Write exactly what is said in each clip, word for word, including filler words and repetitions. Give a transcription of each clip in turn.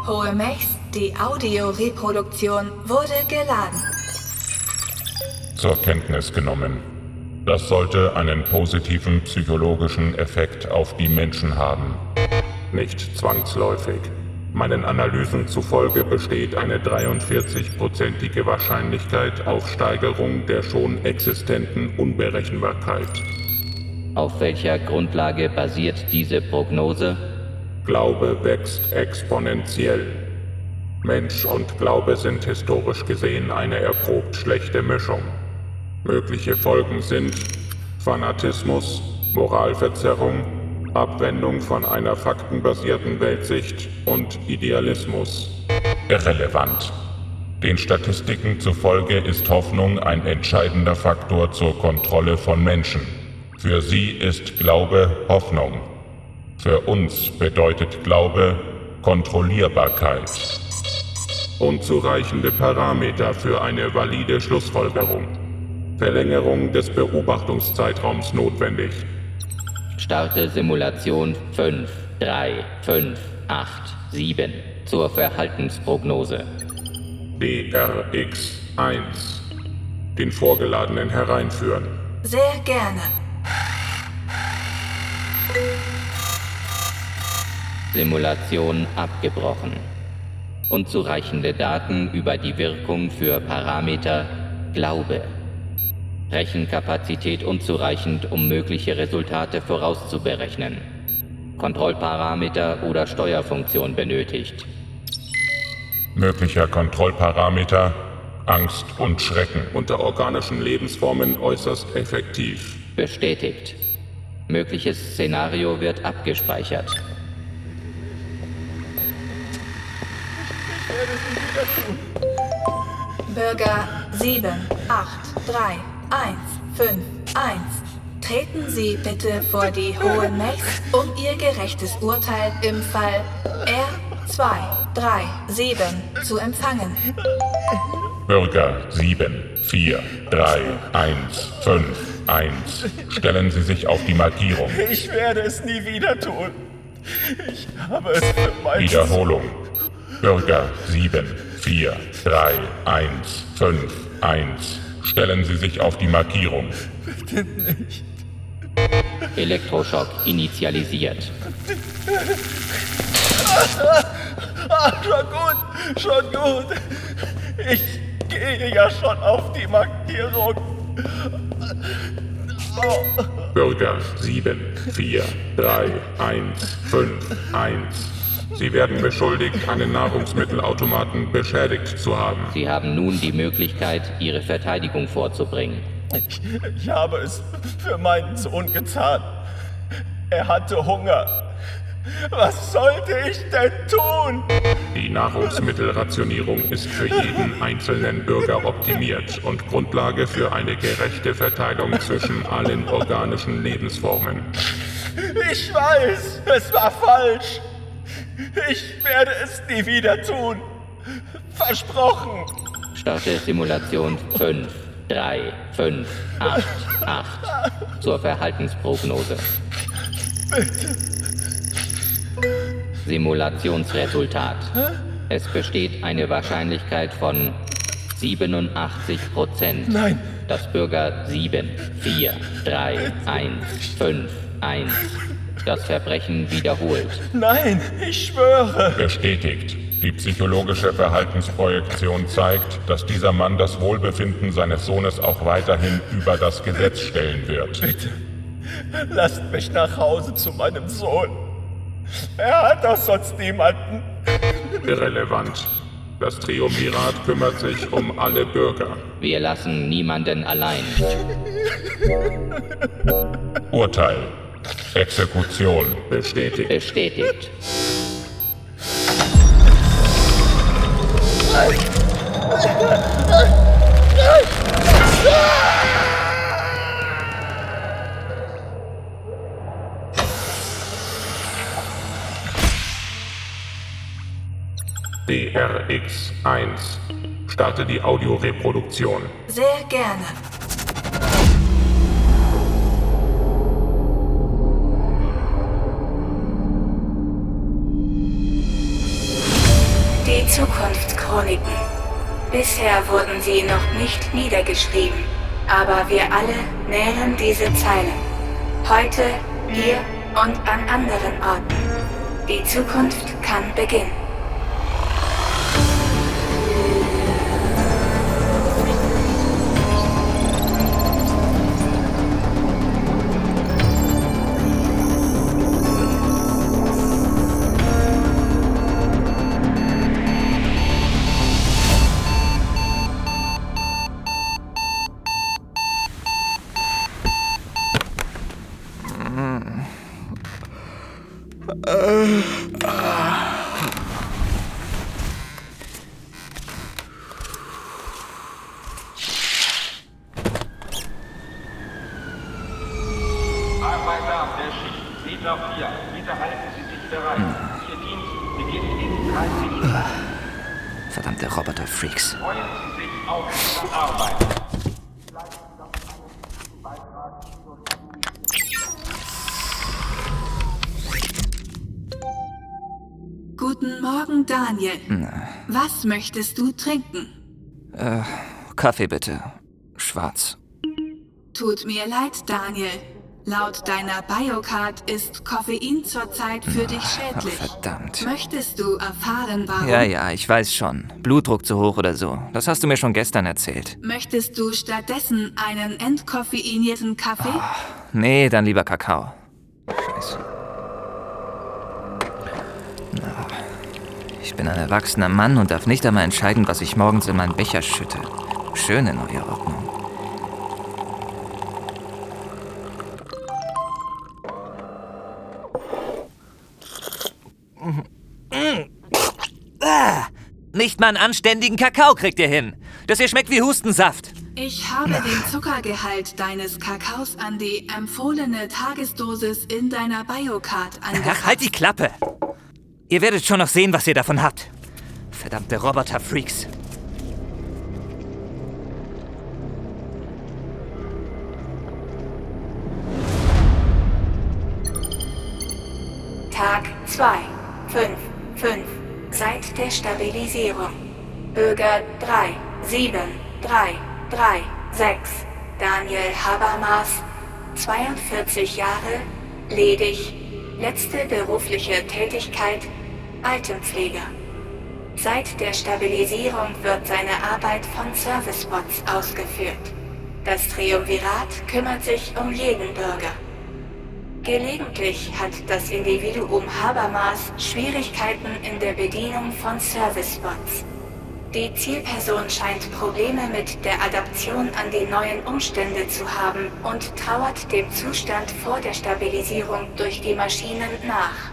Hohe Mechs, die Audioreproduktion wurde geladen. Zur Kenntnis genommen. Das sollte einen positiven psychologischen Effekt auf die Menschen haben. Nicht zwangsläufig. Meinen Analysen zufolge besteht eine dreiundvierzig-prozentige Wahrscheinlichkeit auf Steigerung der schon existenten Unberechenbarkeit. Auf welcher Grundlage basiert diese Prognose? Glaube wächst exponentiell. Mensch und Glaube sind historisch gesehen eine erprobt schlechte Mischung. Mögliche Folgen sind Fanatismus, Moralverzerrung, Abwendung von einer faktenbasierten Weltsicht und Idealismus. Irrelevant. Den Statistiken zufolge ist Hoffnung ein entscheidender Faktor zur Kontrolle von Menschen. Für sie ist Glaube Hoffnung. Für uns bedeutet Glaube Kontrollierbarkeit. Unzureichende Parameter für eine valide Schlussfolgerung. Verlängerung des Beobachtungszeitraums notwendig. Starte Simulation fünf, drei, fünf, acht, sieben zur Verhaltensprognose. D R X eins. Den Vorgeladenen hereinführen. Sehr gerne. Simulation abgebrochen. Unzureichende Daten über die Wirkung für Parameter Glaube. Rechenkapazität unzureichend, um mögliche Resultate vorauszuberechnen. Kontrollparameter oder Steuerfunktion benötigt. Möglicher Kontrollparameter Angst und Schrecken unter organischen Lebensformen äußerst effektiv. Bestätigt. Mögliches Szenario wird abgespeichert. Bürger sieben, acht, drei, eins, fünf, eins. Treten Sie bitte vor die Hohen Mechs, um Ihr gerechtes Urteil im Fall R zwei drei sieben zu empfangen. Bürger sieben, vier, drei, eins, fünf, eins. Stellen Sie sich auf die Markierung. Ich werde es nie wieder tun. Ich habe es für mein... Wiederholung. Bürger sieben, vier, drei, eins, fünf, eins. Stellen Sie sich auf die Markierung. Bitte nicht. Elektroschock initialisiert. Ah, schon gut, schon gut. Ich gehe ja schon auf die Markierung. Oh. Bürger sieben, vier, drei, eins, fünf, eins. Sie werden beschuldigt, einen Nahrungsmittelautomaten beschädigt zu haben. Sie haben nun die Möglichkeit, Ihre Verteidigung vorzubringen. Ich, ich habe es für meinen Sohn getan. Er hatte Hunger. Was sollte ich denn tun? Die Nahrungsmittelrationierung ist für jeden einzelnen Bürger optimiert und Grundlage für eine gerechte Verteilung zwischen allen organischen Lebensformen. Ich weiß, es war falsch. Ich werde es nie wieder tun. Versprochen. Starte Simulation fünf, drei, fünf, acht, acht zur Verhaltensprognose. Bitte. Simulationsresultat. Es besteht eine Wahrscheinlichkeit von siebenundachtzig Prozent, Nein. dass Bürger sieben, vier, drei, eins, fünf, eins das Verbrechen wiederholt. Nein, ich schwöre. Bestätigt. Die psychologische Verhaltensprojektion zeigt, dass dieser Mann das Wohlbefinden seines Sohnes auch weiterhin über das Gesetz stellen wird. Bitte, lasst mich nach Hause zu meinem Sohn. Er hat doch sonst niemanden. Irrelevant. Das Triumvirat kümmert sich um alle Bürger. Wir lassen niemanden allein. Urteil. Exekution. Bestätigt. Bestätigt. D R X eins. Starte die Audioreproduktion. Sehr gerne. Zukunftschroniken. Bisher wurden sie noch nicht niedergeschrieben, aber wir alle nähren diese Zeilen. Heute, hier und an anderen Orten. Die Zukunft kann beginnen. Verdammte Roboter-Freaks. Freuen Sie sich auf Ihre Arbeit. Guten Morgen, Daniel. Na. Was möchtest du trinken? Äh, Kaffee bitte. Schwarz. Tut mir leid, Daniel. Laut deiner Biocard ist Koffein zurzeit für dich schädlich. Ach, verdammt. Möchtest du erfahren, warum? Ja, ja, ich weiß schon. Blutdruck zu hoch oder so. Das hast du mir schon gestern erzählt. Möchtest du stattdessen einen entkoffeinierten Kaffee? Oh, nee, dann lieber Kakao. Scheiße. Na, ich bin ein erwachsener Mann und darf nicht einmal entscheiden, was ich morgens in meinen Becher schütte. Schöne neue Ordnung. Ah, nicht mal einen anständigen Kakao kriegt ihr hin. Das hier schmeckt wie Hustensaft. Ich habe den Zuckergehalt deines Kakaos an die empfohlene Tagesdosis in deiner Biocard angepasst. Ach, halt die Klappe. Ihr werdet schon noch sehen, was ihr davon habt. Verdammte Roboter-Freaks. Tag zwei, fünf, fünf. Seit der Stabilisierung. Bürger drei, sieben, drei, drei, sechs. Daniel Habermas, zweiundvierzig Jahre, ledig, letzte berufliche Tätigkeit, Altenpfleger. Seit der Stabilisierung wird seine Arbeit von Servicebots ausgeführt. Das Triumvirat kümmert sich um jeden Bürger. Gelegentlich hat das Individuum Habermas Schwierigkeiten in der Bedienung von Servicebots. Die Zielperson scheint Probleme mit der Adaption an die neuen Umstände zu haben und trauert dem Zustand vor der Stabilisierung durch die Maschinen nach.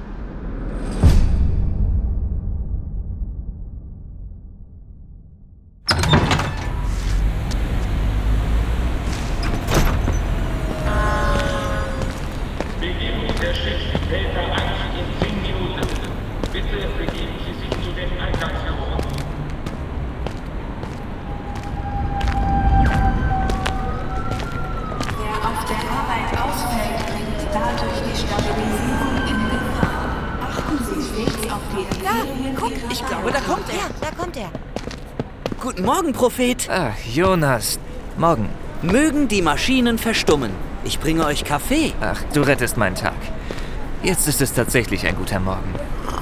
Guten Morgen, Prophet. Ah, Jonas. Morgen. Mögen die Maschinen verstummen. Ich bringe euch Kaffee. Ach, du rettest meinen Tag. Jetzt ist es tatsächlich ein guter Morgen.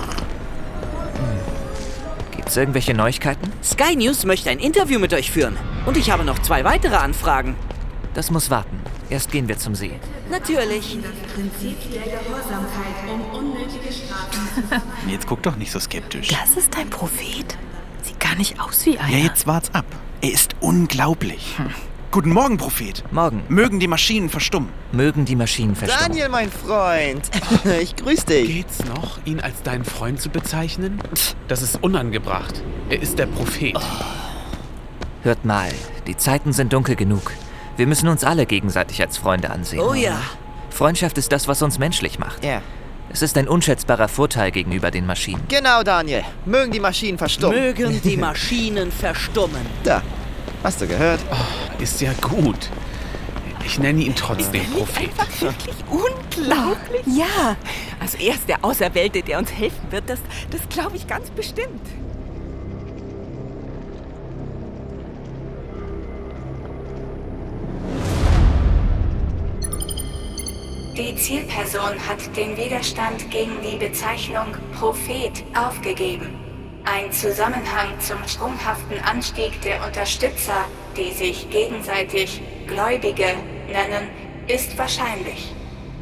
Hm. Gibt's irgendwelche Neuigkeiten? Sky News möchte ein Interview mit euch führen. Und ich habe noch zwei weitere Anfragen. Das muss warten. Erst gehen wir zum See. Natürlich. Das Prinzip der Gehorsamkeit, um unnötige Strafen. Jetzt guck doch nicht so skeptisch. Das ist ein Prophet? Sieht gar nicht aus wie einer. Ja, jetzt wart's ab. Er ist unglaublich. Hm. Guten Morgen, Prophet. Morgen. Mögen die Maschinen verstummen. Mögen die Maschinen verstummen. Daniel, mein Freund. Ich grüße dich. Geht's noch, ihn als deinen Freund zu bezeichnen? Das ist unangebracht. Er ist der Prophet. Oh. Hört mal, die Zeiten sind dunkel genug. Wir müssen uns alle gegenseitig als Freunde ansehen. Oh ja. Freundschaft ist das, was uns menschlich macht. Ja. Es ist ein unschätzbarer Vorteil gegenüber den Maschinen. Genau, Daniel. Mögen die Maschinen verstummen. Mögen die Maschinen verstummen. Da. Hast du gehört? Oh, ist ja gut. Ich nenne ihn trotzdem Prophet. Einfach wirklich unglaublich. Ja, also er ist der Auserwählte, der uns helfen wird. Das, das glaube ich ganz bestimmt. Die Zielperson hat den Widerstand gegen die Bezeichnung Prophet aufgegeben. Ein Zusammenhang zum sprunghaften Anstieg der Unterstützer, die sich gegenseitig Gläubige nennen, ist wahrscheinlich.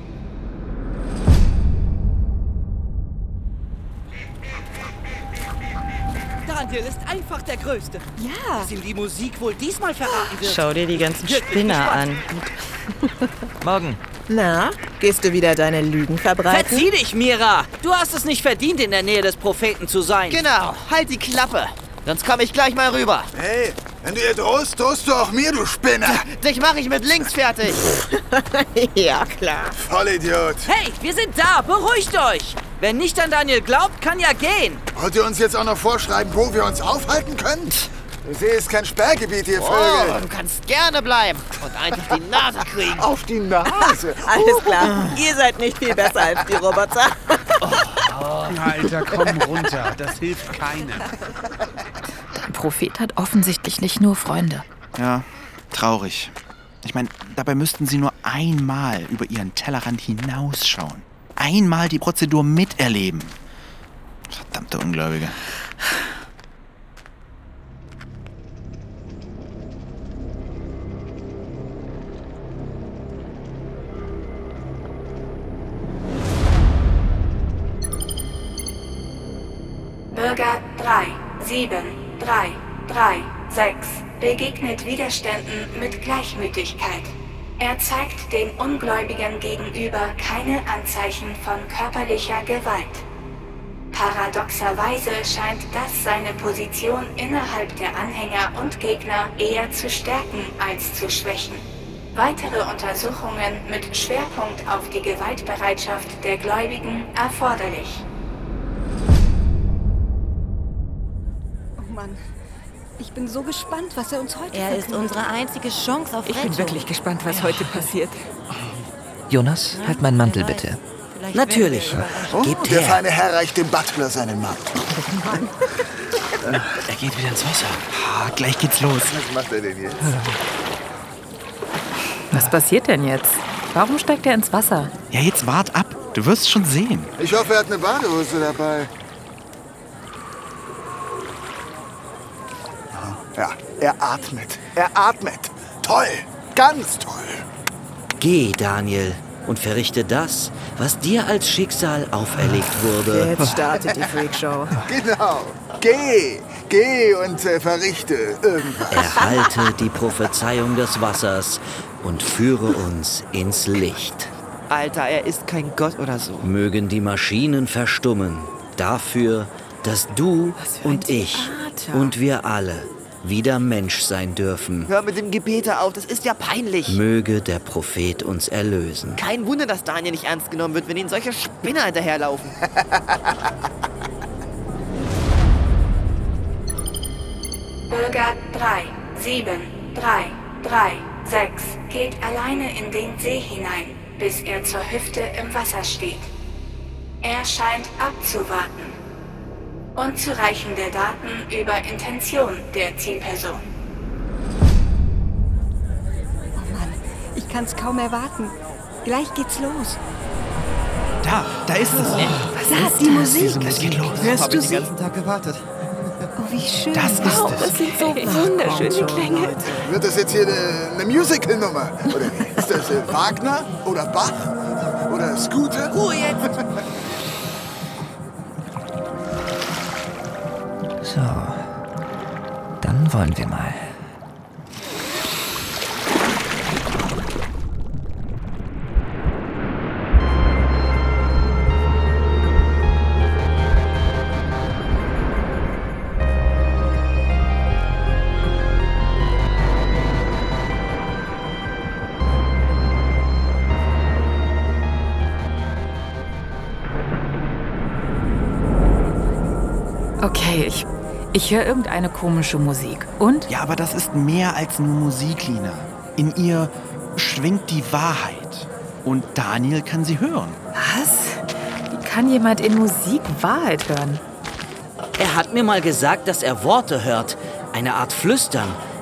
Daniel ist einfach der Größte. Ja. Dass ihm die Musik wohl diesmal verraten wird. Schau dir die ganzen Spinner an. Morgen. Na, gehst du wieder deine Lügen verbreiten? Verzieh dich, Mira! Du hast es nicht verdient, in der Nähe des Propheten zu sein. Genau, halt die Klappe. Sonst komme ich gleich mal rüber. Hey, wenn du ihr drohst, drohst du auch mir, du Spinner. Dich mache ich mit links fertig. Ja, klar. Vollidiot. Hey, wir sind da! Beruhigt euch! Wer nicht an Daniel glaubt, kann ja gehen. Wollt ihr uns jetzt auch noch vorschreiben, wo wir uns aufhalten können? Der See ist kein Sperrgebiet, ihr Vögel. Oh, du kannst gerne bleiben und eigentlich die Nase kriegen. Auf die Nase? Alles klar. Ihr seid nicht viel besser als die Roboter. Oh, Alter, komm runter. Das hilft keinem. Dein Prophet hat offensichtlich nicht nur Freunde. Ja, traurig. Ich meine, dabei müssten sie nur einmal über ihren Tellerrand hinausschauen. Einmal die Prozedur miterleben. Verdammte Ungläubige. Bürger drei sieben drei drei sechs begegnet Widerständen mit Gleichmütigkeit. Er zeigt den Ungläubigen gegenüber keine Anzeichen von körperlicher Gewalt. Paradoxerweise scheint das seine Position innerhalb der Anhänger und Gegner eher zu stärken als zu schwächen. Weitere Untersuchungen mit Schwerpunkt auf die Gewaltbereitschaft der Gläubigen erforderlich. Oh Mann, ich bin so gespannt, was er uns heute Er ist unsere einzige Chance auf Rettung. Ich bin wirklich gespannt, was heute passiert. Jonas, halt meinen Mantel bitte. Natürlich. Oh, Gebt der her. feine Herr reicht dem Butler seinen Mantel. Er geht wieder ins Wasser. Ah, gleich geht's los. Was macht er denn jetzt? Was passiert denn jetzt? Warum steigt er ins Wasser? Ja, jetzt wart ab. Du wirst schon sehen. Ich hoffe, er hat eine Badehose dabei. Ja, er atmet. Er atmet. Toll. Ganz toll. Geh, Daniel, und verrichte das, was dir als Schicksal auferlegt wurde. Jetzt startet die Freakshow. Genau. Geh. Geh und äh, verrichte irgendwas. Erhalte die Prophezeiung des Wassers und führe uns ins Licht. Alter, er ist kein Gott oder so. Mögen die Maschinen verstummen, dafür, dass du und ich und wir alle wieder Mensch sein dürfen. Hör mit dem Gebete auf, das ist ja peinlich. Möge der Prophet uns erlösen. Kein Wunder, dass Daniel nicht ernst genommen wird, wenn ihnen solche Spinner hinterherlaufen. Bürger drei sieben drei drei sechs geht alleine in den See hinein, bis er zur Hüfte im Wasser steht. Er scheint abzuwarten. Unzureichende Daten über Intention der Zielperson. Oh Mann, ich kann's kaum erwarten. Gleich geht's los. Da, da ist es. Was da ist die Musik? Diese Musik. Es geht los. Hörst Hab du ich den sie? ganzen Tag gewartet. Oh, wie schön. Das ist wow, es. das sind so wunderschöne Klänge. Wird das jetzt hier eine, eine Musical-Nummer? Oder wie? Ist das äh, Wagner oder Bach oder Scooter? Ruhe jetzt! So, dann wollen wir mal. Okay, ich, ich höre irgendeine komische Musik. Und? Ja, aber das ist mehr als nur Musik, Lina. In ihr schwingt die Wahrheit. Und Daniel kann sie hören. Was? Wie kann jemand in Musik Wahrheit hören? Er hat mir mal gesagt, dass er Worte hört, eine Art Flüstern,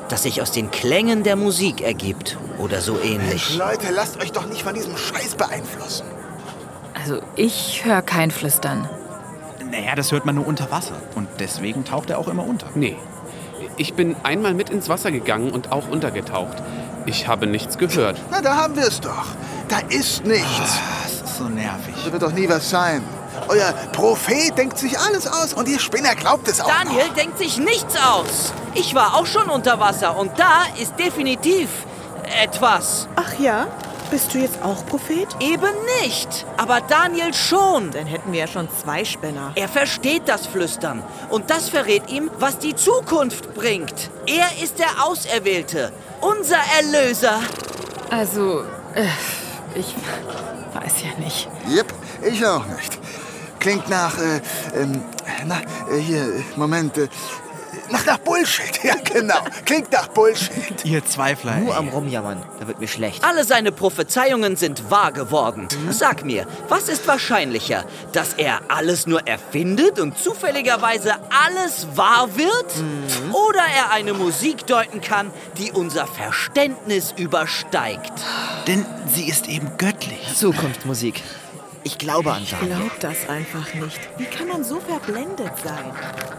das sich aus den Klängen der Musik ergibt oder so ähnlich. Leute, lasst euch doch nicht von diesem Scheiß beeinflussen. Also ich höre kein Flüstern. Naja, das hört man nur unter Wasser. Und deswegen taucht er auch immer unter. Nee. Ich bin einmal mit ins Wasser gegangen und auch untergetaucht. Ich habe nichts gehört. Na, da haben wir es doch. Da ist nichts. Oh, das ist so nervig. Da wird doch nie was sein. Euer Prophet denkt sich alles aus und ihr Spinner glaubt es auch Daniel noch. denkt sich nichts aus. Ich war auch schon unter Wasser und da ist definitiv etwas. Ach ja? Bist du jetzt auch Prophet? Eben nicht, aber Daniel schon. Dann hätten wir ja schon zwei Spinner. Er versteht das Flüstern und das verrät ihm, was die Zukunft bringt. Er ist der Auserwählte, unser Erlöser. Also, äh, ich weiß ja nicht. Jep, ich auch nicht. Klingt nach, äh, ähm, na, äh, hier, Moment, äh, nach, nach Bullshit. Ja, genau. Klingt nach Bullshit. Ihr Zweifler. Nur am Rumjammern, da wird mir schlecht. Alle seine Prophezeiungen sind wahr geworden. Sag mir, was ist wahrscheinlicher? Dass er alles nur erfindet und zufälligerweise alles wahr wird? Mhm. Oder er eine Musik deuten kann, die unser Verständnis übersteigt? Denn sie ist eben göttlich. Zukunftsmusik. Ich glaube an Daniel. Ich glaube das einfach nicht. Wie kann man so verblendet sein?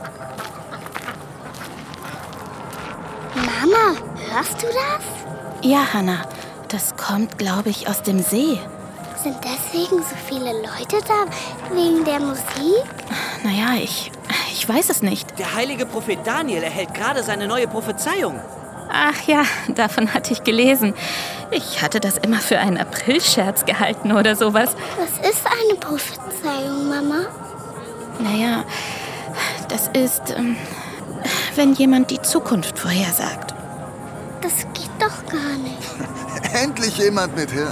Mama, hörst du das? Ja, Hannah. Das kommt, glaube ich, aus dem See. Sind deswegen so viele Leute da? Wegen der Musik? Naja, ich, ich weiß es nicht. Der heilige Prophet Daniel erhält gerade seine neue Prophezeiung. Ach ja, davon hatte ich gelesen. Ich hatte das immer für einen Aprilscherz gehalten oder sowas. Was ist eine Prophezeiung, Mama? Naja, das ist, ähm, wenn jemand die Zukunft vorhersagt. Das geht doch gar nicht. Endlich jemand mit Hirn.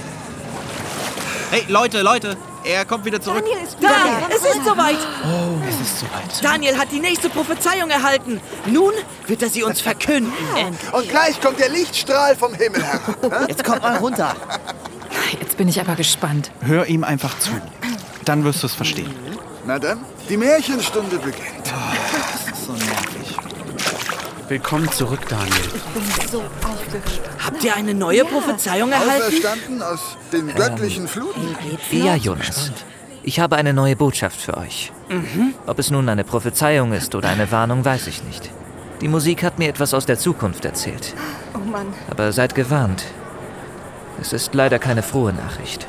Hey, Leute, Leute, er kommt wieder zurück. Daniel ist wieder da. Es ist soweit. Oh, es ist soweit. Daniel hat die nächste Prophezeiung erhalten. Nun wird er sie uns verkünden. Ja. Und gleich kommt der Lichtstrahl vom Himmel herab. Jetzt kommt mal runter. Jetzt bin ich aber gespannt. Hör ihm einfach zu. Dann wirst du es verstehen. Na dann, die Märchenstunde beginnt. Oh, das ist so nervig. Willkommen zurück, Daniel. Ich bin so aufgeregt. Habt ihr eine neue ja. Prophezeiung erhalten? Auferstanden aus den göttlichen ähm, Fluten? Ja, Jonas. Ich habe eine neue Botschaft für euch. Mhm. Ob es nun eine Prophezeiung ist oder eine Warnung, weiß ich nicht. Die Musik hat mir etwas aus der Zukunft erzählt. Oh Mann. Aber seid gewarnt. Es ist leider keine frohe Nachricht.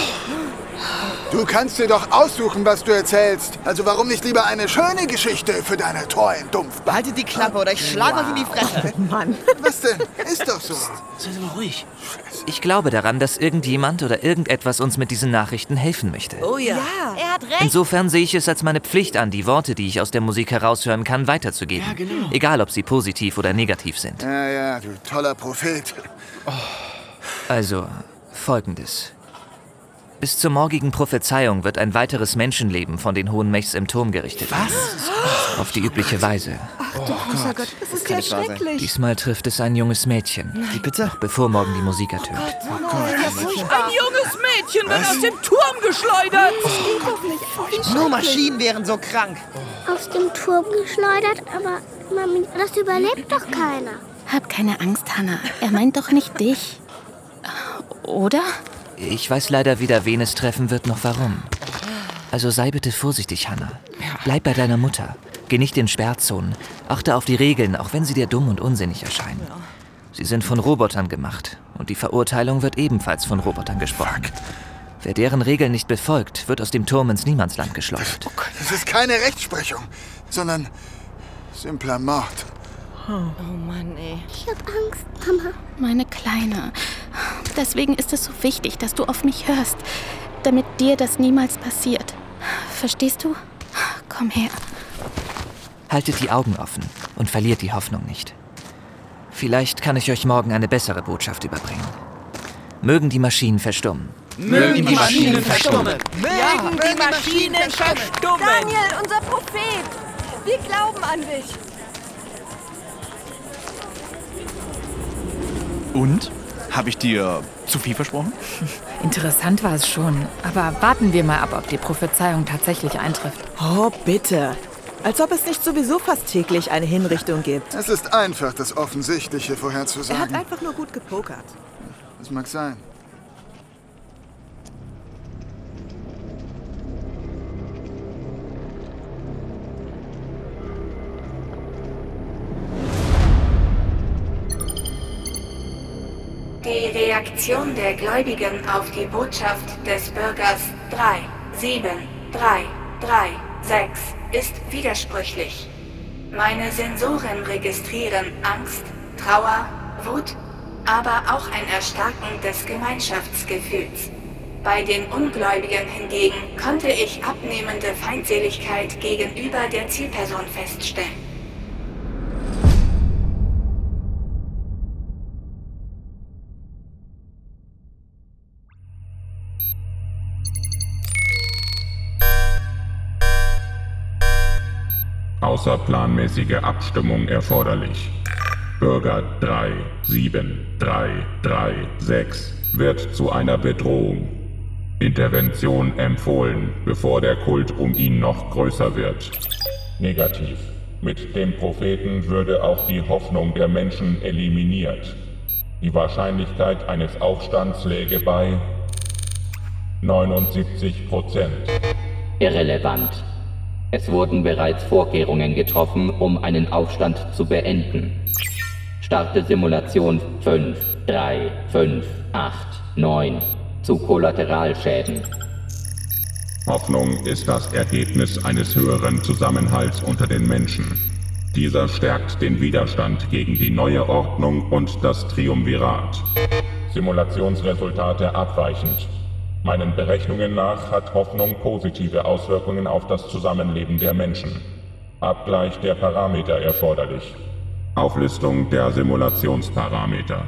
Du kannst dir doch aussuchen, was du erzählst. Also warum nicht lieber eine schöne Geschichte für deine treuen Dumpf? Behaltet die Klappe oder ich schlage wow. euch in die Fresse. Oh Mann. Was denn? Ist doch so. Seid mal ruhig. Ich glaube daran, dass irgendjemand oder irgendetwas uns mit diesen Nachrichten helfen möchte. Oh ja. ja. Er hat recht. Insofern sehe ich es als meine Pflicht an, die Worte, die ich aus der Musik heraushören kann, weiterzugeben. Ja, genau. Egal, ob sie positiv oder negativ sind. Ja, ja, du toller Prophet. Oh. Also, Folgendes. Bis zur morgigen Prophezeiung wird ein weiteres Menschenleben von den Hohen Mechs im Turm gerichtet. Was? Auf die übliche Weise. Ach du großer Gott, das ist ja schrecklich. Diesmal trifft es ein junges Mädchen. Wie bitte? Noch bevor morgen die Musik ertönt. Oh Gott, oh ein junges Mädchen wird aus dem Turm geschleudert. Das geht doch nicht. Oh, nur Maschinen wären so krank. Aus dem Turm geschleudert, aber Mami, das überlebt doch keiner. Hab keine Angst, Hannah. Er meint doch nicht dich. Oder? Ich weiß leider weder, wen es treffen wird, noch warum. Also sei bitte vorsichtig, Hannah. Bleib bei deiner Mutter. Geh nicht in Sperrzonen. Achte auf die Regeln, auch wenn sie dir dumm und unsinnig erscheinen. Sie sind von Robotern gemacht. Und die Verurteilung wird ebenfalls von Robotern gesprochen. Wer deren Regeln nicht befolgt, wird aus dem Turm ins Niemandsland geschleudert. Das ist keine Rechtsprechung, sondern simpler Mord. Oh, oh Mann, ey. Ich hab Angst, Mama. Meine Kleine. Deswegen ist es so wichtig, dass du auf mich hörst, damit dir das niemals passiert. Verstehst du? Komm her. Haltet die Augen offen und verliert die Hoffnung nicht. Vielleicht kann ich euch morgen eine bessere Botschaft überbringen. Mögen die Maschinen verstummen. Mögen die Maschinen verstummen. Mögen die Maschinen verstummen. Daniel, unser Prophet. Wir glauben an dich. Und? Habe ich dir zu viel versprochen? Interessant war es schon. Aber warten wir mal ab, ob die Prophezeiung tatsächlich eintrifft. Oh, bitte. Als ob es nicht sowieso fast täglich eine Hinrichtung gibt. Es ist einfach, das Offensichtliche Er vorherzusagen. hat einfach nur gut gepokert. Das mag sein. Die Reaktion der Gläubigen auf die Botschaft des Bürgers drei sieben drei drei sechs ist widersprüchlich. Meine Sensoren registrieren Angst, Trauer, Wut, aber auch ein Erstarken des Gemeinschaftsgefühls. Bei den Ungläubigen hingegen konnte ich abnehmende Feindseligkeit gegenüber der Zielperson feststellen. Außerplanmäßige Abstimmung erforderlich. Bürger drei sieben drei drei sechs wird zu einer Bedrohung. Intervention empfohlen, bevor der Kult um ihn noch größer wird. Negativ. Mit dem Propheten würde auch die Hoffnung der Menschen eliminiert. Die Wahrscheinlichkeit eines Aufstands läge bei neunundsiebzig Prozent. Irrelevant. Es wurden bereits Vorkehrungen getroffen, um einen Aufstand zu beenden. Starte Simulation fünf, drei, fünf, acht, neun zu Kollateralschäden. Hoffnung ist das Ergebnis eines höheren Zusammenhalts unter den Menschen. Dieser stärkt den Widerstand gegen die neue Ordnung und das Triumvirat. Simulationsresultate abweichend. Meinen Berechnungen nach hat Hoffnung positive Auswirkungen auf das Zusammenleben der Menschen. Abgleich der Parameter erforderlich. Auflistung der Simulationsparameter.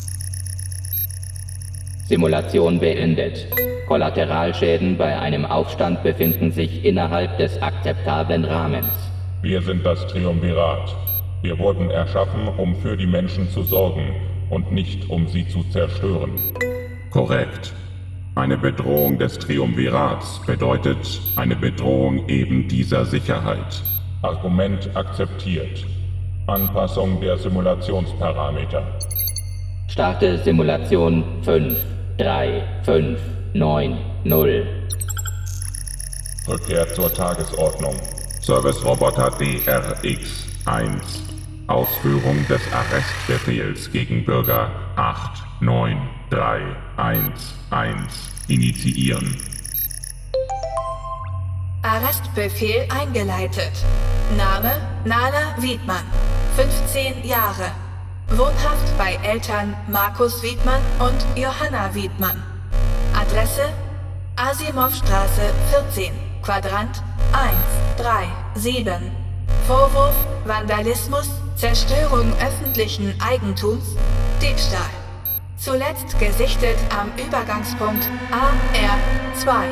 Simulation beendet. Kollateralschäden bei einem Aufstand befinden sich innerhalb des akzeptablen Rahmens. Wir sind das Triumvirat. Wir wurden erschaffen, um für die Menschen zu sorgen und nicht um sie zu zerstören. Korrekt. Eine Bedrohung des Triumvirats bedeutet eine Bedrohung eben dieser Sicherheit. Argument akzeptiert. Anpassung der Simulationsparameter. Starte Simulation fünf, drei, fünf, neun, null. Rückkehr zur Tagesordnung. Service-Roboter D R X eins. Ausführung des Arrestbefehls gegen Bürger acht neun drei eins eins initiieren. Arrestbefehl eingeleitet. Name Nala Wiedmann, fünfzehn Jahre. Wohnhaft bei Eltern Markus Wiedmann und Johanna Wiedmann. Adresse Asimovstraße vierzehn, Quadrant eins drei sieben. Vorwurf Vandalismus, Zerstörung öffentlichen Eigentums, Diebstahl. Zuletzt gesichtet am Übergangspunkt A R zwei.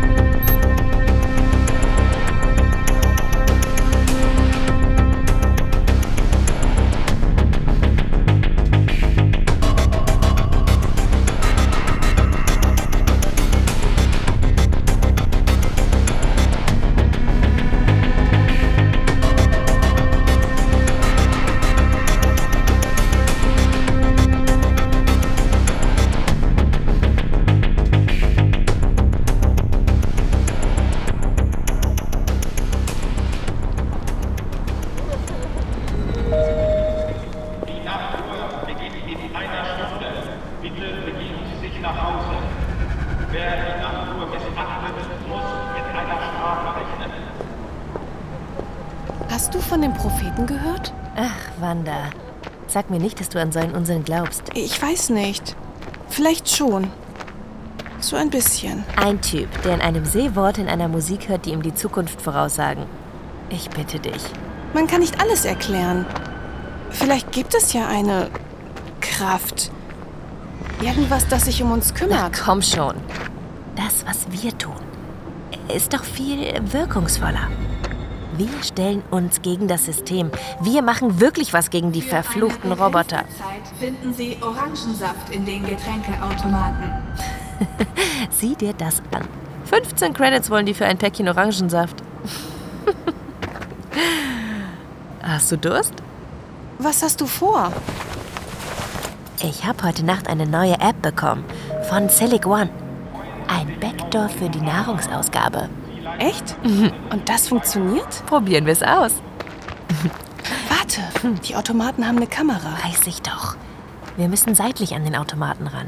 Hast du von dem Propheten gehört? Ach, Wanda. Sag mir nicht, dass du an seinen Unsinn glaubst. Ich weiß nicht. Vielleicht schon. So ein bisschen. Ein Typ, der in einem Seewort in einer Musik hört, die ihm die Zukunft voraussagen. Ich bitte dich. Man kann nicht alles erklären. Vielleicht gibt es ja eine Kraft. Irgendwas, das sich um uns kümmert. Na, komm schon. Das, was wir tun, ist doch viel wirkungsvoller. Wir stellen uns gegen das System. Wir machen wirklich was gegen die verfluchten Roboter. Zeit finden Sie Orangensaft in den Getränkeautomaten. Sieh dir das an. fünfzehn Credits wollen die für ein Päckchen Orangensaft. Hast du Durst? Was hast du vor? Ich habe heute Nacht eine neue App bekommen von Silic One. Ein Backdoor für die Nahrungsausgabe. Echt? Und das funktioniert? Probieren wir es aus. Warte, die Automaten haben eine Kamera. Weiß ich doch. Wir müssen seitlich an den Automaten ran.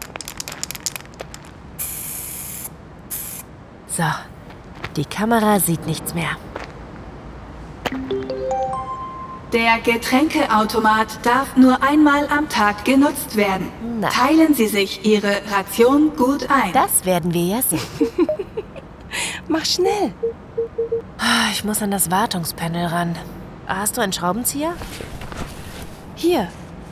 So, die Kamera sieht nichts mehr. Der Getränkeautomat darf nur einmal am Tag genutzt werden. Na. Teilen Sie sich Ihre Ration gut ein. Das werden wir ja sehen. Mach schnell. Ich muss an das Wartungspanel ran. Hast du einen Schraubenzieher? Hier.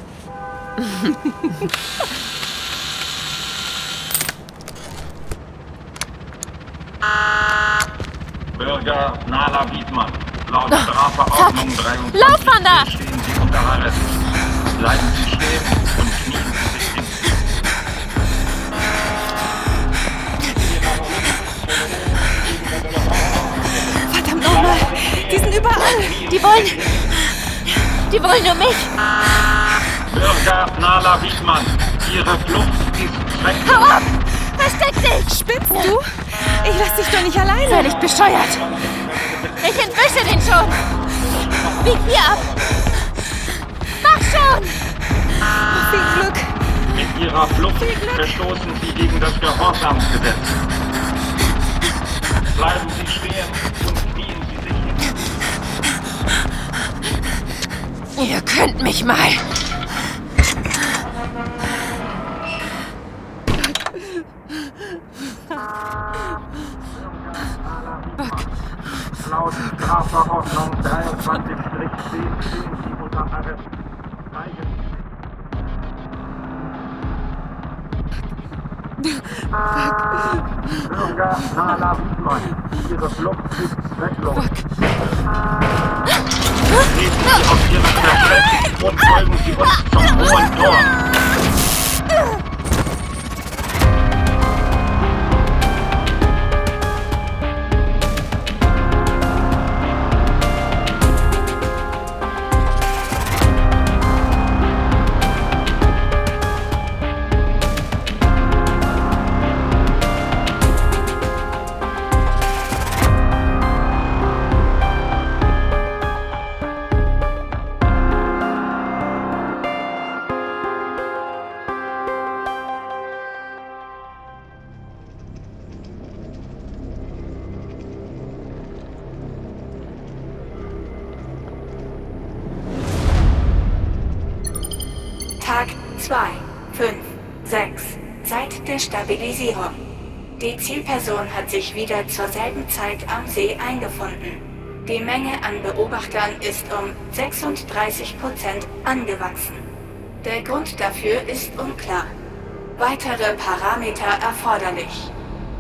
Bürger Nala Wiedmann. Laut Strafverordnung dreiundzwanzig Laufwander! stehen Sie unter Arrest. Bleiben Sie stehen und knien Sie sich hin. Verdammt nochmal! Die sind überall! Die wollen... Die wollen nur mich! Bürger Nala Wiedmann, Ihre Flucht ist weg. Hau ab! Versteck dich! Spinnst du? Ich lass dich doch nicht alleine! Sei nicht bescheuert! Ich entwische den schon! Bieg hier ab! Mach schon! Oh, viel Glück! Mit Ihrer Flucht verstoßen Sie gegen das Gehorsamsgesetz. Bleiben Sie stehen und knien Sie sich hin. Ihr könnt mich mal! Laut Strafverordnung dreiundzwanzig zehn stehen Sie unter Arrest. Bürger Nala Wiedmann, Ihre Flucht ist zwecklos. Treten Sie auf Ihre Plätze und folgen Sie uns zum Hohen Tor. Tag zwei, fünf, sechs. Zeit der Stabilisierung. Die Zielperson hat sich wieder zur selben Zeit am See eingefunden. Die Menge an Beobachtern ist um sechsunddreißig Prozent angewachsen. Der Grund dafür ist unklar. Weitere Parameter erforderlich.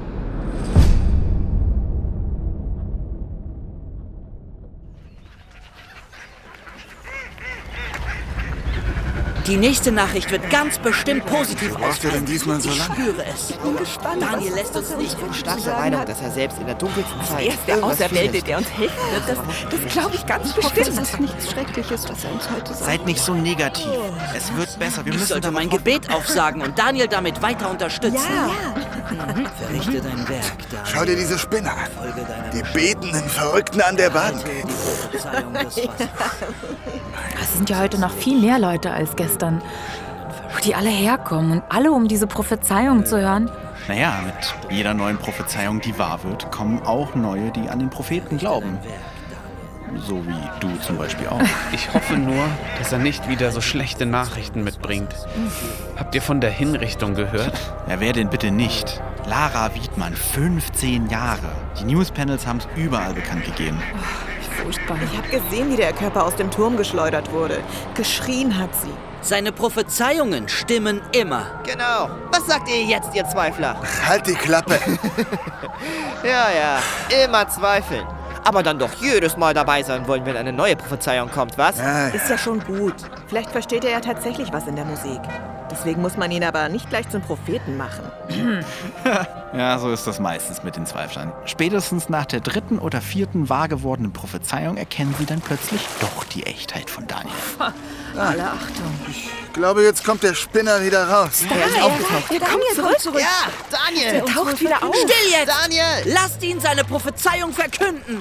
Die nächste Nachricht wird ganz bestimmt positiv Braucht er denn diesmal so Ich lange? spüre es. Ich bin gespannt. Daniel lässt uns nicht Ich bin stark der Meinung, dass er selbst in der dunkelsten Zeit Er ist der irgendwas Auserwählte, findet. der uns helfen wird. Das, das glaube ich ganz bestimmt. Das ist nichts Schreckliches, was er uns heute sagt. Seid nicht so negativ. Es wird besser. Wir Ich müssen sollte darauf mein Gebet aufsagen und Daniel damit weiter unterstützen. Ja. Mhm. Verrichte dein Werk, Daniel. Schau dir diese Spinner an. Folge deiner Die betenden Verrückten an der Bank. die Prophezeiung des Wassers. Es sind ja heute noch viel mehr Leute als gestern. Wo die alle herkommen und alle, um diese Prophezeiung zu hören. Naja, mit jeder neuen Prophezeiung, die wahr wird, kommen auch neue, die an den Propheten glauben. So wie du zum Beispiel auch. Ich hoffe nur, dass er nicht wieder so schlechte Nachrichten mitbringt. Habt ihr von der Hinrichtung gehört? Ja, wer denn bitte nicht? Lara Wiedmann, fünfzehn Jahre. Die Newspanels haben es überall bekannt gegeben. Furchtbar. Ich habe gesehen, wie der Körper aus dem Turm geschleudert wurde. Geschrien hat sie. Seine Prophezeiungen stimmen immer. Genau. Was sagt ihr jetzt, ihr Zweifler? Halt die Klappe. Ja, ja. Immer zweifeln. Aber dann doch jedes Mal dabei sein wollen, wenn eine neue Prophezeiung kommt, was? Ja, Ist ja schon gut. Vielleicht versteht er ja tatsächlich was in der Musik. Das Deswegen muss man ihn aber nicht gleich zum Propheten machen. Ja, so ist das meistens mit den Zweiflern. Spätestens nach der dritten oder vierten wahr gewordenen Prophezeiung erkennen sie dann plötzlich doch die Echtheit von Daniel. Alle Achtung. Ich glaube, jetzt kommt der Spinner wieder raus. Da, er ist aufgetaucht. Der kommt zurück. zurück. Ja, Daniel! Der taucht wieder auf. Still jetzt! Daniel! Lasst ihn seine Prophezeiung verkünden!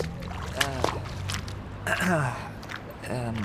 Ähm,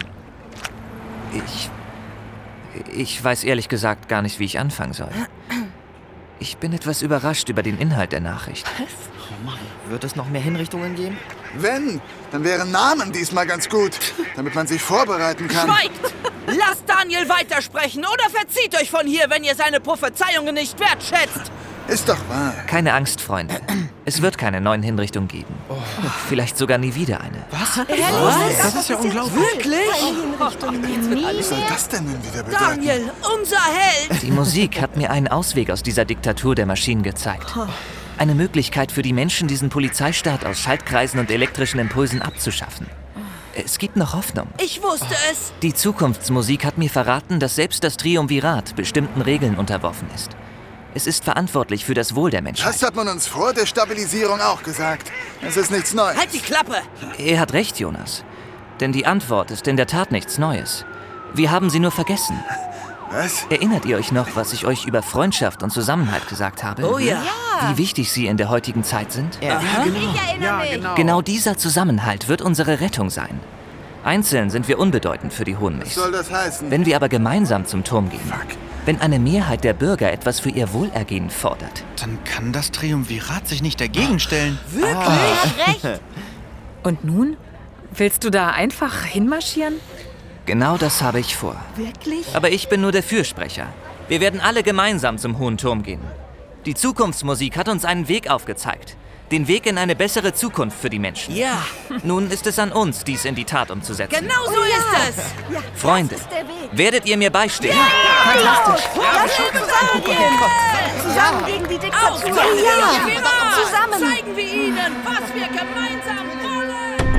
ich... Ich weiß ehrlich gesagt gar nicht, wie ich anfangen soll. Ich bin etwas überrascht über den Inhalt der Nachricht. Was? Oh Mann, wird es noch mehr Hinrichtungen geben? Wenn, dann wären Namen diesmal ganz gut, damit man sich vorbereiten kann. Schweigt! Lasst Daniel weitersprechen oder verzieht euch von hier, wenn ihr seine Prophezeiungen nicht wertschätzt! Ist doch wahr. Keine Angst, Freunde. Es wird keine neuen Hinrichtungen geben. Oh. Vielleicht sogar nie wieder eine. Was? Was? Das ist ja unglaublich. Wirklich? Was soll das denn nun wieder bedeuten? Daniel, unser Held! Die Musik hat mir einen Ausweg aus dieser Diktatur der Maschinen gezeigt. Eine Möglichkeit für die Menschen, diesen Polizeistaat aus Schaltkreisen und elektrischen Impulsen abzuschaffen. Es gibt noch Hoffnung. Ich wusste es. Die Zukunftsmusik hat mir verraten, dass selbst das Triumvirat bestimmten Regeln unterworfen ist. Es ist verantwortlich für das Wohl der Menschen. Das hat man uns vor der Stabilisierung auch gesagt. Es ist nichts Neues. Halt die Klappe! Er hat recht, Jonas. Denn die Antwort ist in der Tat nichts Neues. Wir haben sie nur vergessen. Was? Erinnert ihr euch noch, was ich euch über Freundschaft und Zusammenhalt gesagt habe? Oh ja. Wie wichtig sie in der heutigen Zeit sind? Ja, genau. Ich erinnere Ja, mich. genau. Genau dieser Zusammenhalt wird unsere Rettung sein. Einzeln sind wir unbedeutend für die Hohen Was Mechs. soll das heißen? Wenn wir aber gemeinsam zum Turm gehen, Fuck. wenn eine Mehrheit der Bürger etwas für ihr Wohlergehen fordert, Dann kann das Triumvirat sich nicht dagegen stellen. Wirklich? Hat recht. Und nun? Willst du da einfach hinmarschieren? genau das habe ich vor. Wirklich? Aber ich bin nur der Fürsprecher. Wir werden alle gemeinsam zum Hohen Turm gehen. Die Zukunftsmusik hat uns einen Weg aufgezeigt. Den Weg in eine bessere Zukunft für die Menschen. Ja. Nun ist es an uns, dies in die Tat umzusetzen. Genau so ist es! Ja, Freunde, das ist der Weg. werdet ihr mir beistehen? Fantastisch. Lass uns zusammen! Zusammen gegen die Diktatur. Auf, Ja, zusammen. Zeigen wir ihnen, was wir gemeinsam wollen!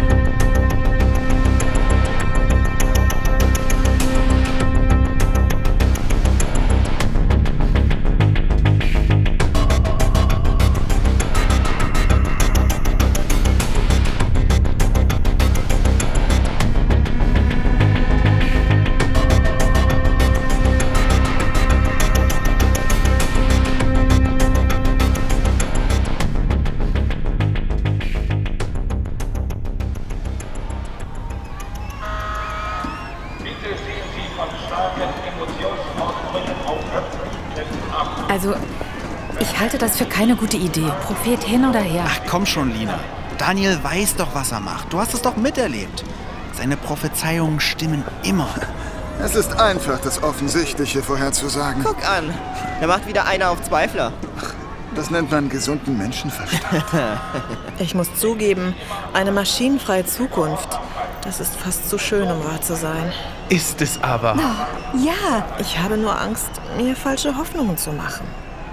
Also, ich halte das für keine gute Idee. Prophet hin oder her. Ach komm schon, Lina. Daniel weiß doch, was er macht. Du hast es doch miterlebt. Seine Prophezeiungen stimmen immer. Es ist einfach, das Offensichtliche vorherzusagen. Guck an, da macht wieder einer auf Zweifler. Das nennt man gesunden Menschenverstand. Ich muss zugeben, eine maschinenfreie Zukunft, das ist fast zu schön, um wahr zu sein. Ist es aber. Ja, ich habe nur Angst, mir falsche Hoffnungen zu machen.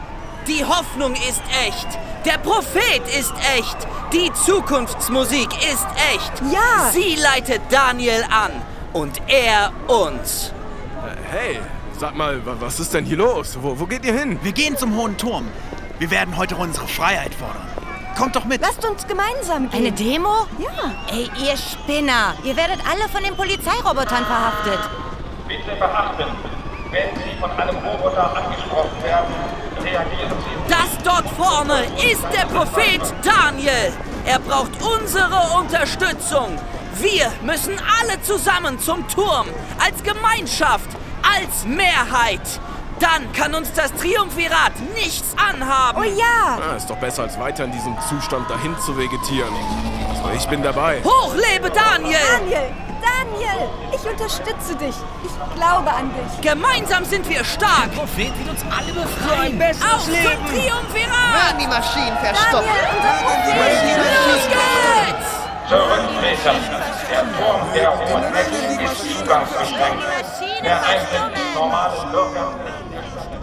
Die Hoffnung ist echt. Der Prophet ist echt. Die Zukunftsmusik ist echt. Ja! Sie leitet Daniel an und er uns. Hey, sag mal, wa- was ist denn hier los? Wo, wo geht ihr hin? Wir gehen zum Hohen Turm. Wir werden heute unsere Freiheit fordern. Kommt doch mit. Lasst uns gemeinsam gehen. Eine Demo? Ja. Ey, ihr Spinner! Ihr werdet alle von den Polizeirobotern verhaftet. Bitte beachten, wenn Sie von einem Roboter angesprochen werden, reagieren Sie. Das dort vorne ist der Prophet Daniel. Er braucht unsere Unterstützung. Wir müssen alle zusammen zum Turm, als Gemeinschaft, als Mehrheit. Dann kann uns das Triumvirat nichts anhaben. Oh ja! Ah, ist doch besser, als weiter in diesem Zustand dahin zu vegetieren. Also ich bin dabei. Hoch lebe Daniel! Daniel! Daniel! Ich unterstütze dich. Ich glaube an dich. Gemeinsam sind wir stark. Der Prophet wird uns alle befreien. Auf zum Triumvirat! Werden die Maschinen verstopft. Daniel, unser Prophet! Los geht's! Zurücktreten. Der Turm der Hohen Mächte ist zugangsbeschränkt. Der Eintritt ist normalen Bürgern nicht gestattet.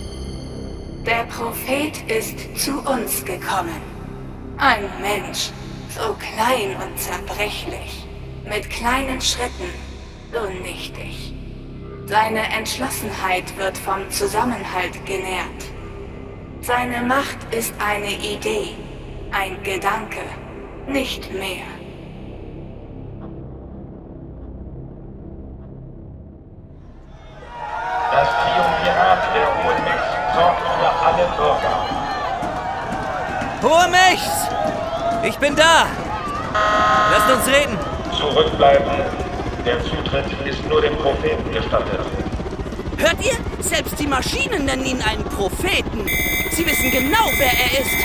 Der Prophet ist zu uns gekommen. Ein Mensch So klein und zerbrechlich, mit kleinen Schritten, so nichtig. Seine Entschlossenheit wird vom Zusammenhalt genährt. Seine Macht ist eine Idee, ein Gedanke, nicht mehr. Das Triumvirat der Hohen Mechs sorgt für alle Bürger. Hohe Mechs! Ich bin da! Lasst uns reden! Zurückbleiben. Der Zutritt ist nur dem Propheten gestattet. Hört ihr? Selbst die Maschinen nennen ihn einen Propheten. Sie wissen genau, wer er ist.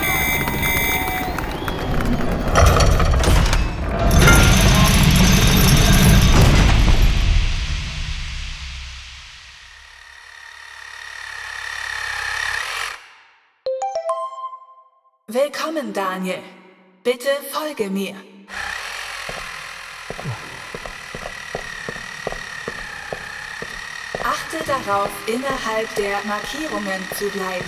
Willkommen, Daniel. Bitte folge mir. Achte darauf, innerhalb der Markierungen zu bleiben.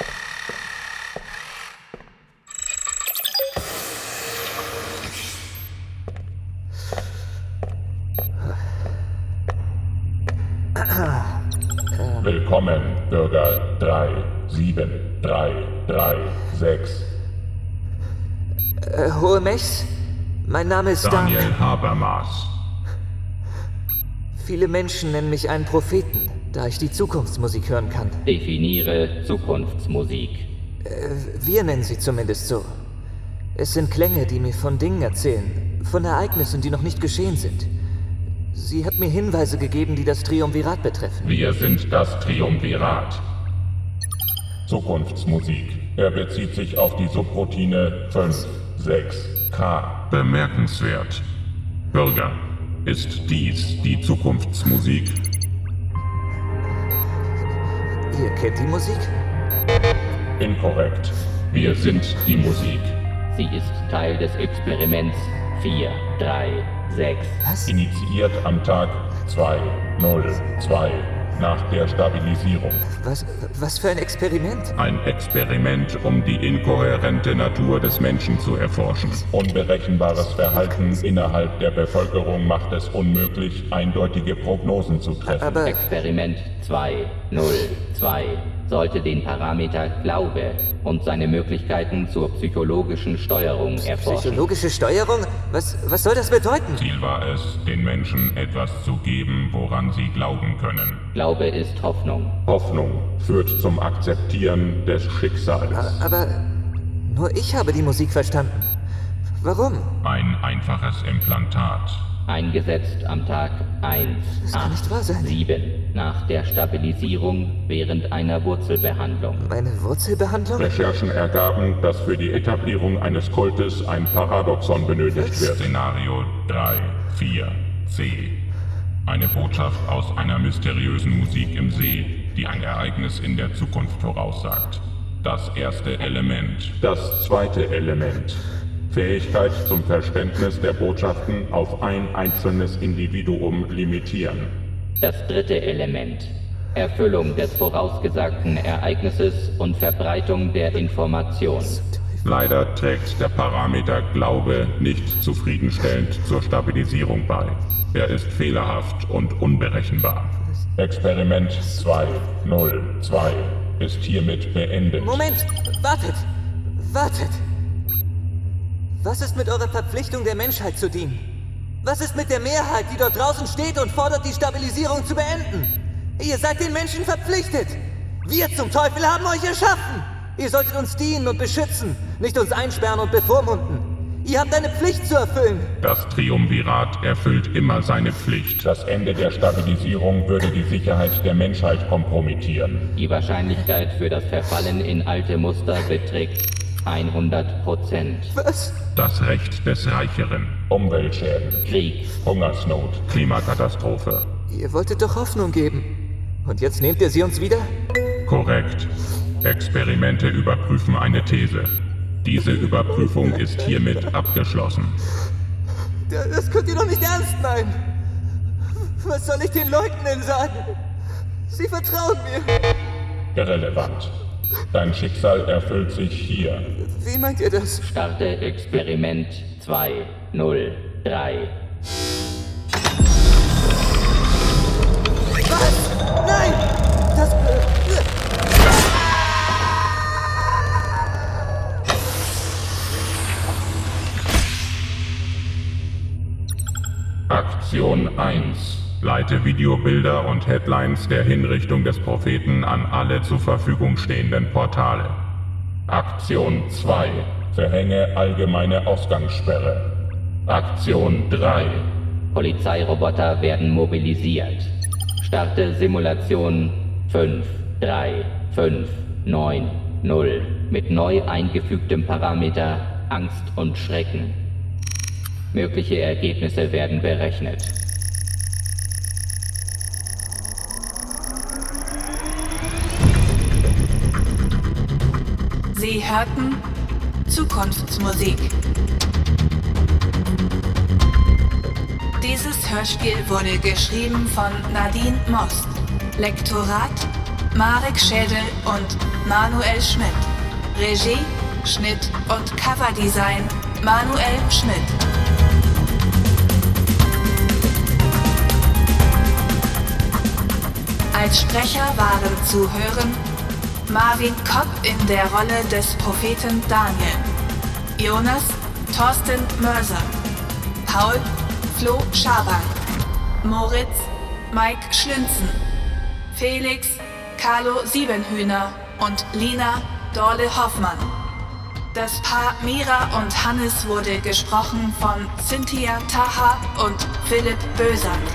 Willkommen, Bürger drei sieben drei drei sechs. Äh, Hohe Mechs, mein Name ist Daniel Dank. Habermas. Viele Menschen nennen mich einen Propheten, da ich die Zukunftsmusik hören kann. Definiere Zukunftsmusik. Äh, wir nennen sie zumindest so. Es sind Klänge, die mir von Dingen erzählen, von Ereignissen, die noch nicht geschehen sind. Sie hat mir Hinweise gegeben, die das Triumvirat betreffen. Wir sind das Triumvirat. Zukunftsmusik. Er bezieht sich auf die Subroutine fünf sechs K. Bemerkenswert. Bürger, ist dies die Zukunftsmusik? Ihr kennt die Musik? Inkorrekt. Wir sind die Musik. Sie ist Teil des Experiments vier drei sechs. Was? Initiiert am Tag zwei null zwei nach der Stabilisierung. Was, was für ein Experiment? Ein Experiment, um die inkohärente Natur des Menschen zu erforschen. Unberechenbares Verhalten innerhalb der Bevölkerung macht es unmöglich, eindeutige Prognosen zu treffen. Aber Experiment zwei null zwei sollte den Parameter Glaube und seine Möglichkeiten zur psychologischen Steuerung erforschen. Psychologische Steuerung? Was, was soll das bedeuten? Ziel war es, den Menschen etwas zu geben, woran sie glauben können. Glaube ist Hoffnung. Hoffnung führt zum Akzeptieren des Schicksals. Aber nur ich habe die Musik verstanden. Warum? Ein einfaches Implantat. Eingesetzt am Tag eins acht sieben nach der Stabilisierung während einer Wurzelbehandlung. Meine Wurzelbehandlung? Recherchen ergaben, dass für die Etablierung eines Kultes ein Paradoxon benötigt Was? wird. Szenario drei vier C. Eine Botschaft aus einer mysteriösen Musik im See, die ein Ereignis in der Zukunft voraussagt. Das erste Element. Das zweite Element. Fähigkeit zum Verständnis der Botschaften auf ein einzelnes Individuum limitieren. Das dritte Element. Erfüllung des vorausgesagten Ereignisses und Verbreitung der Information. Leider trägt der Parameter Glaube nicht zufriedenstellend zur Stabilisierung bei. Er ist fehlerhaft und unberechenbar. Experiment zwei null zwei ist hiermit beendet. Moment! Wartet! Wartet! Was ist mit eurer Verpflichtung, der Menschheit zu dienen? Was ist mit der Mehrheit, die dort draußen steht und fordert, die Stabilisierung zu beenden? Ihr seid den Menschen verpflichtet! Wir zum Teufel haben euch erschaffen! Ihr solltet uns dienen und beschützen, nicht uns einsperren und bevormunden. Ihr habt eine Pflicht zu erfüllen. Das Triumvirat erfüllt immer seine Pflicht. Das Ende der Stabilisierung würde die Sicherheit der Menschheit kompromittieren. Die Wahrscheinlichkeit für das Verfallen in alte Muster beträgt hundert Prozent. Was? Das Recht des Reicheren. Umweltschäden. Krieg. Hungersnot. Klimakatastrophe. Ihr wolltet doch Hoffnung geben. Und jetzt nehmt ihr sie uns wieder? Korrekt. Experimente überprüfen eine These. Diese Überprüfung ist hiermit abgeschlossen. Das könnt ihr doch nicht ernst meinen. Was soll ich den Leuten denn sagen? Sie vertrauen mir. Irrelevant. Dein Schicksal erfüllt sich hier. Wie meint ihr das? Starte Experiment zwei null drei. Was? Nein! Das... Aktion eins. Leite Videobilder und Headlines der Hinrichtung des Propheten an alle zur Verfügung stehenden Portale. Aktion zwei. Verhänge allgemeine Ausgangssperre. Aktion drei. Polizeiroboter werden mobilisiert. Starte Simulation fünf drei fünf neun null mit neu eingefügtem Parameter Angst und Schrecken. Mögliche Ergebnisse werden berechnet. Sie hörten Zukunftsmusik. Dieses Hörspiel wurde geschrieben von Nadine Most. Lektorat Marek Schädel und Manuel Schmidt. Regie, Schnitt und Coverdesign Manuel Schmidt. Als Sprecher waren zu hören Marvin Kopp in der Rolle des Propheten Daniel, Jonas Thorsten Mörser, Paul Flo Schaban, Moritz Mike Schlünzen, Felix Carlo Siebenhühner und Lina Dorle Hoffmann. Das Paar Mira und Hannes wurde gesprochen von Cynthia Taha und Philipp Bösand.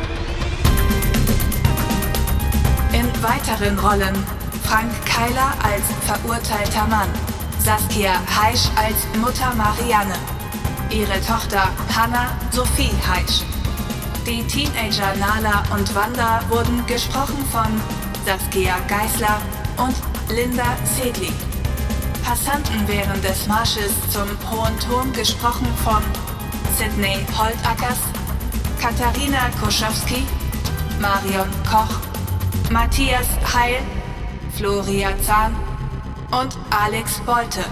In weiteren Rollen Frank Keiler als verurteilter Mann, Saskia Heisch als Mutter Marianne, ihre Tochter Hanna Sophie Heisch. Die Teenager Nala und Wanda wurden gesprochen von Saskia Geisler und Linda Sedli. Passanten während des Marsches zum Hohen Turm gesprochen von Sydney Holtackers, Katharina Koschowski, Marion Koch, Matthias Heil, Floria Zahn und Alex Bolte.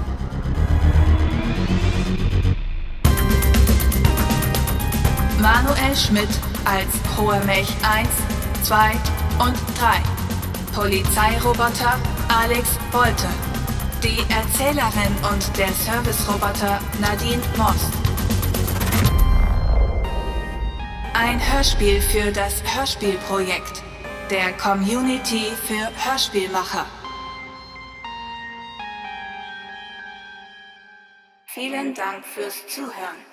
Manuel Schmidt als Hohe Mech eins, zwei und drei. Polizeiroboter Alex Bolte. Die Erzählerin und der Serviceroboter Nadine Most. Ein Hörspiel für das Hörspielprojekt der Community für Hörspielmacher. Vielen Dank fürs Zuhören.